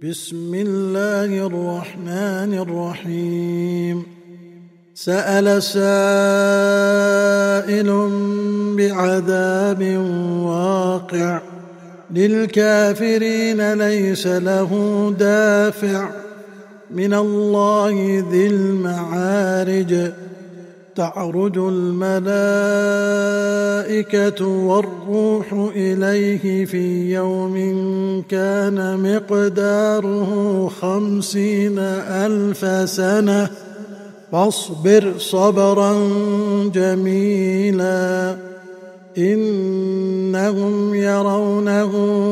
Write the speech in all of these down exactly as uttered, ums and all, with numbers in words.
بسم الله الرحمن الرحيم. سأل سائل بعذاب واقع للكافرين ليس له دافع من الله ذي المعارج. تعرج الملائكة والروح إليه في يوم كان مقداره خمسين ألف سنة فاصبر صبرا جميلا إنهم يرونه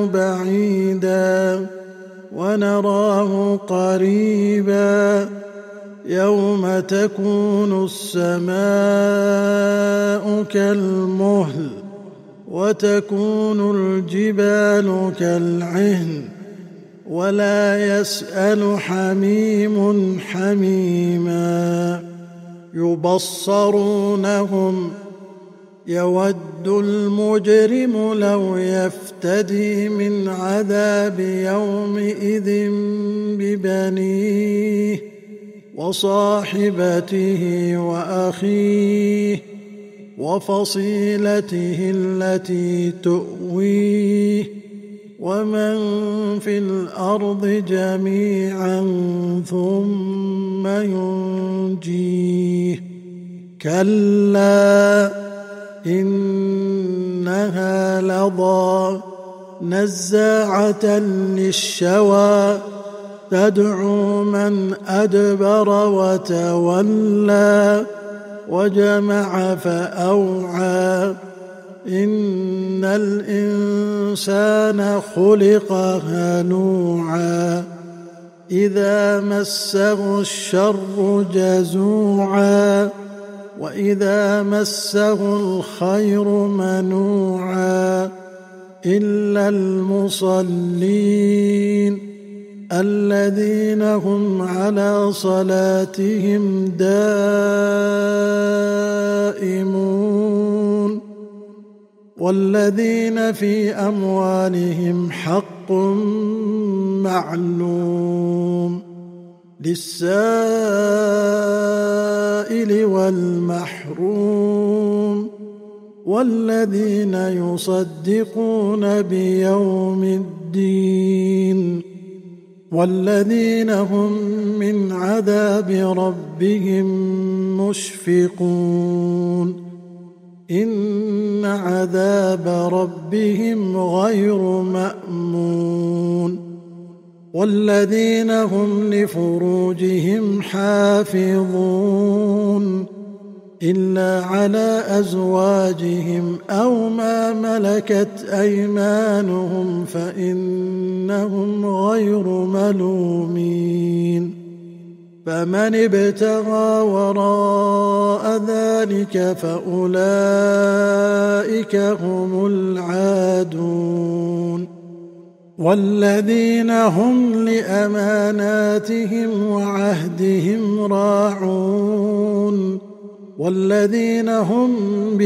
بعيدا ونراه قريبا يوم تكون السماء كالمهل وتكون الجبال كالعهن ولا يسأل حميم حميما يبصرونهم يود المجرم لو يفتدي من عذاب يومئذ ببنيه وصاحبته وأخيه وفصيلته التي تؤويه ومن في الأرض جميعا ثم ينجيه كلا إنها لظى نزاعة للشوى تدعو من أدبر وتولى وجمع فأوعى إن الإنسان خلق هلوعا إذا مسه الشر جزوعا وإذا مسه الخير منوعا إلا المصلين الذين هم على صلاتهم دائمون والذين في أموالهم حق معلوم للسائل والمحروم والذين يصدقون بيوم الدين والذين هم من عذاب ربهم مشفقون إن عذاب ربهم غير مأمون والذين هم لفروجهم حافظون إلا على أزواجهم أو ما ملكت أيمانهم فإنهم غير ملومين فمن ابتغى وراء ذلك فأولئك هم العادون والذين هم لأماناتهم وعهدهم راعون والذين هم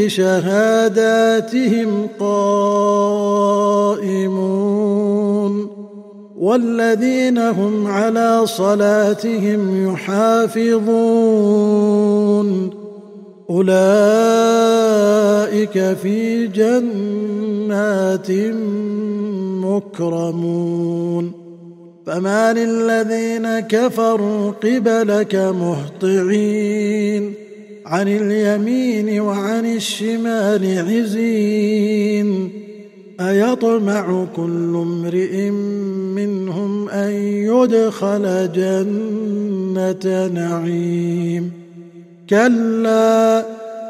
بشهاداتهم قائمون والذين هم على صلاتهم يحافظون أولئك في جنات مكرمون فما للذين كفروا قبلك مهطعين عن اليمين وعن الشمال عزين أيطمع كل امرئ منهم أن يدخل جنة نعيم كلا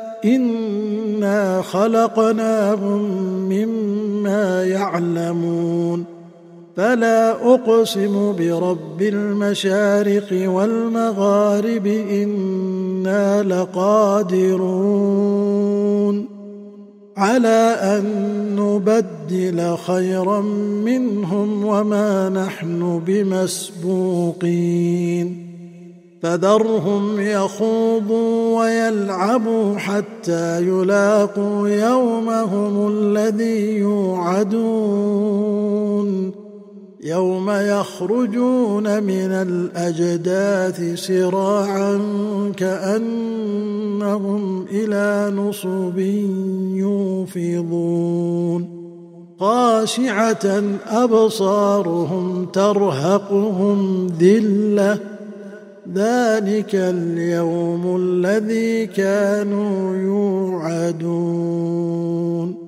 إنا خلقناهم مما يعلمون فلا أقسم برب المشارق والمغارب إنا لقادرون على أن نبدل خيرا منهم وما نحن بمسبوقين فذرهم يخوضوا ويلعبوا حتى يلاقوا يومهم الذي يوعدون يوم يخرجون من الأجداث سراعا كأنهم إلى نصب يوفضون خاشعة أبصارهم ترهقهم ذلة ذلك اليوم الذي كانوا يوعدون